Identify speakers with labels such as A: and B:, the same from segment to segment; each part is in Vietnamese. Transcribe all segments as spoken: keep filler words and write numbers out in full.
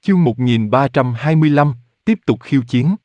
A: Chương một nghìn ba trăm hai mươi lăm, tiếp tục khiêu chiến.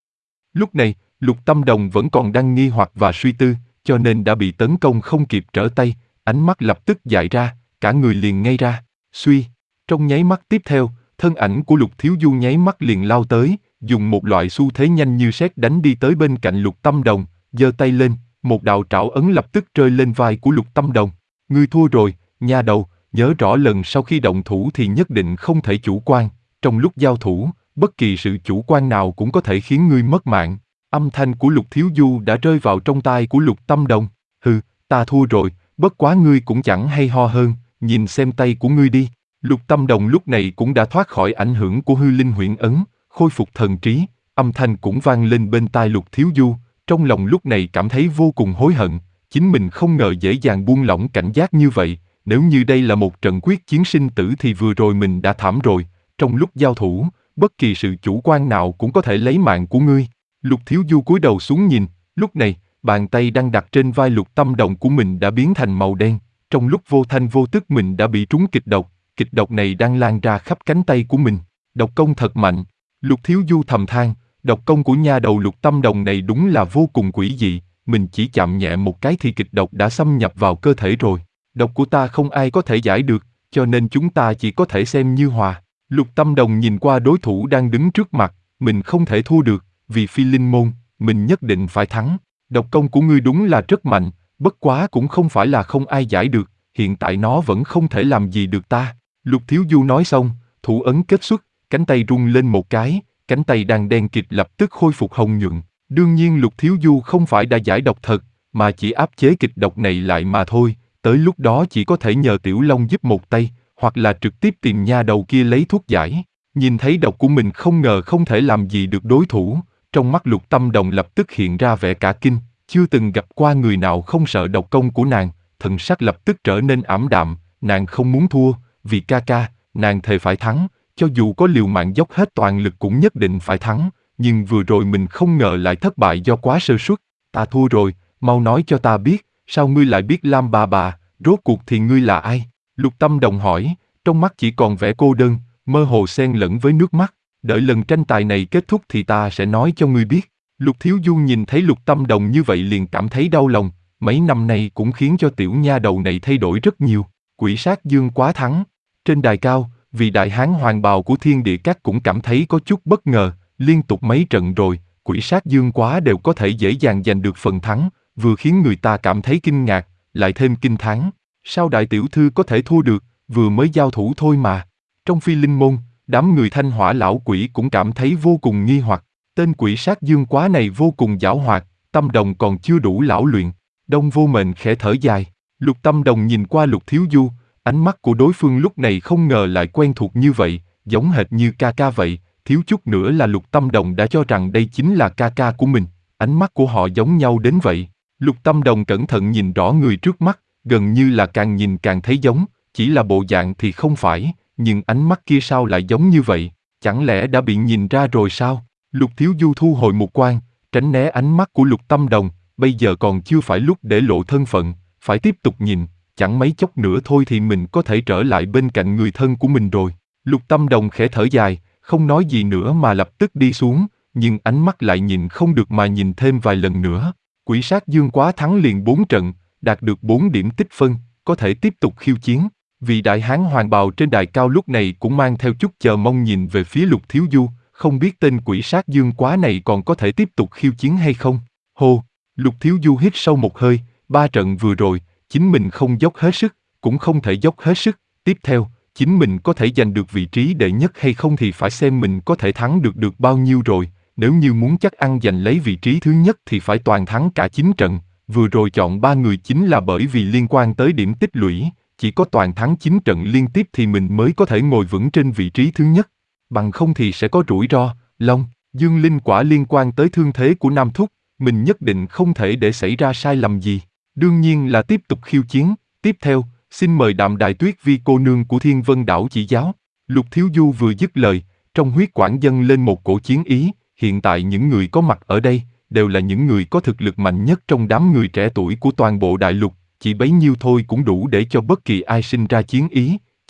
A: Lúc này, Lục Tâm Đồng vẫn còn đang nghi hoặc và suy tư, cho nên đã bị tấn công không kịp trở tay, ánh mắt lập tức dại ra, cả người liền ngây ra, suy. Trong nháy mắt tiếp theo, thân ảnh của Lục Thiếu Du nháy mắt liền lao tới, dùng một loại xu thế nhanh như sét đánh đi tới bên cạnh Lục Tâm Đồng, giơ tay lên, một đạo trảo ấn lập tức rơi lên vai của Lục Tâm Đồng. Ngươi thua rồi, nha đầu, nhớ rõ lần sau khi động thủ thì nhất định không thể chủ quan. Trong lúc giao thủ, bất kỳ sự chủ quan nào cũng có thể khiến ngươi mất mạng. Âm thanh của Lục Thiếu Du đã rơi vào trong tai của Lục Tâm Đồng. Hừ, ta thua rồi, bất quá ngươi cũng chẳng hay ho hơn, nhìn xem tay của ngươi đi. Lục Tâm Đồng lúc này cũng đã thoát khỏi ảnh hưởng của hư linh huyễn ấn, khôi phục thần trí, âm thanh cũng vang lên bên tai Lục Thiếu Du, trong lòng lúc này cảm thấy vô cùng hối hận, chính mình không ngờ dễ dàng buông lỏng cảnh giác như vậy, nếu như đây là một trận quyết chiến sinh tử thì vừa rồi mình đã thảm rồi. Trong lúc giao thủ, bất kỳ sự chủ quan nào cũng có thể lấy mạng của ngươi. Lục Thiếu Du cúi đầu xuống nhìn, lúc này, bàn tay đang đặt trên vai Lục Tâm Đồng của mình đã biến thành màu đen. Trong lúc vô thanh vô tức mình đã bị trúng kịch độc, kịch độc này đang lan ra khắp cánh tay của mình. Độc công thật mạnh. Lục Thiếu Du thầm than, độc công của nha đầu Lục Tâm Đồng này đúng là vô cùng quỷ dị, mình chỉ chạm nhẹ một cái thì kịch độc đã xâm nhập vào cơ thể rồi. Độc của ta không ai có thể giải được, cho nên chúng ta chỉ có thể xem như hòa. Lục Tâm Đồng nhìn qua đối thủ đang đứng trước mặt, mình không thể thua được, vì phi linh môn, mình nhất định phải thắng. Độc công của ngươi đúng là rất mạnh, bất quá cũng không phải là không ai giải được, hiện tại nó vẫn không thể làm gì được ta. Lục Thiếu Du nói xong, thủ ấn kết xuất, cánh tay rung lên một cái, cánh tay đang đen kịt lập tức khôi phục hồng nhuận. Đương nhiên Lục Thiếu Du không phải đã giải độc thật, mà chỉ áp chế kịch độc này lại mà thôi, tới lúc đó chỉ có thể nhờ Tiểu Long giúp một tay, hoặc là trực tiếp tìm nha đầu kia lấy thuốc giải. Nhìn thấy độc của mình không ngờ không thể làm gì được đối thủ, trong mắt Lục Tâm Đồng lập tức hiện ra vẻ cả kinh, chưa từng gặp qua người nào không sợ độc công của nàng, thần sắc lập tức trở nên ảm đạm, nàng không muốn thua, vì ca ca, nàng thề phải thắng, cho dù có liều mạng dốc hết toàn lực cũng nhất định phải thắng, nhưng vừa rồi mình không ngờ lại thất bại do quá sơ suất. Ta thua rồi, mau nói cho ta biết, sao ngươi lại biết Lam bà bà, rốt cuộc thì ngươi là ai? Lục Tâm Đồng hỏi, trong mắt chỉ còn vẻ cô đơn, mơ hồ xen lẫn với nước mắt. Đợi lần tranh tài này kết thúc thì ta sẽ nói cho ngươi biết. Lục Thiếu Du nhìn thấy Lục Tâm Đồng như vậy liền cảm thấy đau lòng, mấy năm nay cũng khiến cho tiểu nha đầu này thay đổi rất nhiều. Quỷ sát dương quá thắng. Trên đài cao, vì đại hán hoàng bào của Thiên Địa Các cũng cảm thấy có chút bất ngờ, liên tục mấy trận rồi, quỷ sát dương quá đều có thể dễ dàng giành được phần thắng, vừa khiến người ta cảm thấy kinh ngạc, lại thêm kinh thán. Sao đại tiểu thư có thể thua được, vừa mới giao thủ thôi mà. Trong phi linh môn, đám người thanh hỏa lão quỷ cũng cảm thấy vô cùng nghi hoặc, tên quỷ sát dương quá này vô cùng giảo hoạt, Tâm Đồng còn chưa đủ lão luyện. Đông Vô Mệnh khẽ thở dài, Lục Tâm Đồng nhìn qua Lục Thiếu Du, ánh mắt của đối phương lúc này không ngờ lại quen thuộc như vậy, giống hệt như ca ca vậy, thiếu chút nữa là Lục Tâm Đồng đã cho rằng đây chính là ca ca của mình, ánh mắt của họ giống nhau đến vậy. Lục Tâm Đồng cẩn thận nhìn rõ người trước mắt, gần như là càng nhìn càng thấy giống, chỉ là bộ dạng thì không phải, nhưng ánh mắt kia sao lại giống như vậy, chẳng lẽ đã bị nhìn ra rồi sao? Lục Thiếu Du thu hồi một quan, tránh né ánh mắt của Lục Tâm Đồng, bây giờ còn chưa phải lúc để lộ thân phận, phải tiếp tục nhìn, chẳng mấy chốc nữa thôi thì mình có thể trở lại bên cạnh người thân của mình rồi. Lục Tâm Đồng khẽ thở dài, không nói gì nữa mà lập tức đi xuống, nhưng ánh mắt lại nhìn không được mà nhìn thêm vài lần nữa. Quỷ sát dương quá thắng liền bốn trận, đạt được bốn điểm tích phân, có thể tiếp tục khiêu chiến. Vị đại hán hoàng bào trên đài cao lúc này cũng mang theo chút chờ mong nhìn về phía Lục Thiếu Du, không biết tên quỷ sát dương quá này còn có thể tiếp tục khiêu chiến hay không. Hô, Lục Thiếu Du hít sâu một hơi, ba trận vừa rồi, chính mình không dốc hết sức, cũng không thể dốc hết sức, tiếp theo, chính mình có thể giành được vị trí đệ nhất hay không thì phải xem mình có thể thắng được được bao nhiêu rồi, nếu như muốn chắc ăn giành lấy vị trí thứ nhất thì phải toàn thắng cả chín trận, vừa rồi chọn ba người chính là bởi vì liên quan tới điểm tích lũy, chỉ có toàn thắng chín trận liên tiếp thì mình mới có thể ngồi vững trên vị trí thứ nhất, bằng không thì sẽ có rủi ro. Long, Dương Linh quả liên quan tới thương thế của Nam Thúc, mình nhất định không thể để xảy ra sai lầm gì. Đương nhiên là tiếp tục khiêu chiến, tiếp theo, xin mời Đạm Đài Tuyết Vi cô nương của Thiên Vân Đảo chỉ giáo. Lục Thiếu Du vừa dứt lời, trong huyết quản dâng lên một cổ chiến ý, hiện tại những người có mặt ở đây, đều là những người có thực lực mạnh nhất trong đám người trẻ tuổi của toàn bộ đại lục, chỉ bấy nhiêu thôi cũng đủ để cho bất kỳ ai sinh ra chiến ý,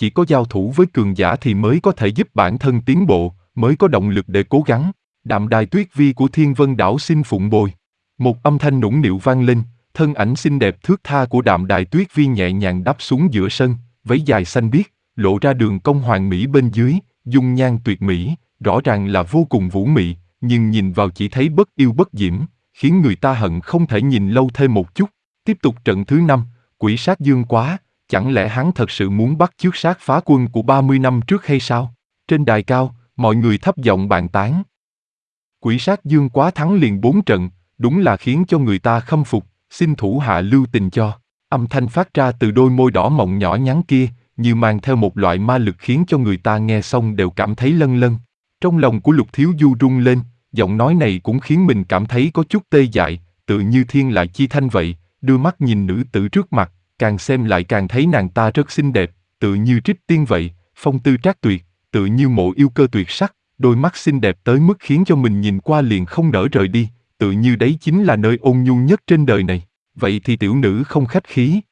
A: chỉ có giao thủ với cường giả thì mới có thể giúp bản thân tiến bộ, mới có động lực để cố gắng. Đạm Đài Tuyết Vi của Thiên Vân Đảo xin phụng bồi. Một âm thanh nũng nịu vang lên, thân ảnh xinh đẹp thướt tha của Đạm Đài Tuyết Vi nhẹ nhàng đáp xuống giữa sân, váy dài xanh biếc, lộ ra đường cong hoàn mỹ bên dưới, dung nhan tuyệt mỹ, rõ ràng là vô cùng vũ mị, nhưng nhìn vào chỉ thấy bất yêu bất diễm, khiến người ta hận không thể nhìn lâu thêm một chút. Tiếp tục trận thứ năm, Quỷ Sát Dương Quá, chẳng lẽ hắn thật sự muốn bắt chước Sát Phá Quân của ba mươi năm trước hay sao? Trên đài cao, mọi người thấp giọng bàn tán. Quỷ Sát Dương Quá thắng liền bốn trận, đúng là khiến cho người ta khâm phục, xin thủ hạ lưu tình cho. Âm thanh phát ra từ đôi môi đỏ mọng nhỏ nhắn kia, như mang theo một loại ma lực khiến cho người ta nghe xong đều cảm thấy lân lân. Trong lòng của Lục Thiếu Du rung lên, giọng nói này cũng khiến mình cảm thấy có chút tê dại, tự như thiên lại chi thanh vậy, đưa mắt nhìn nữ tử trước mặt, càng xem lại càng thấy nàng ta rất xinh đẹp, tự như trích tiên vậy, phong tư trác tuyệt, tự như mộ yêu cơ tuyệt sắc, đôi mắt xinh đẹp tới mức khiến cho mình nhìn qua liền không nỡ rời đi, tự như đấy chính là nơi ôn nhu nhất trên đời này. Vậy thì tiểu nữ không khách khí,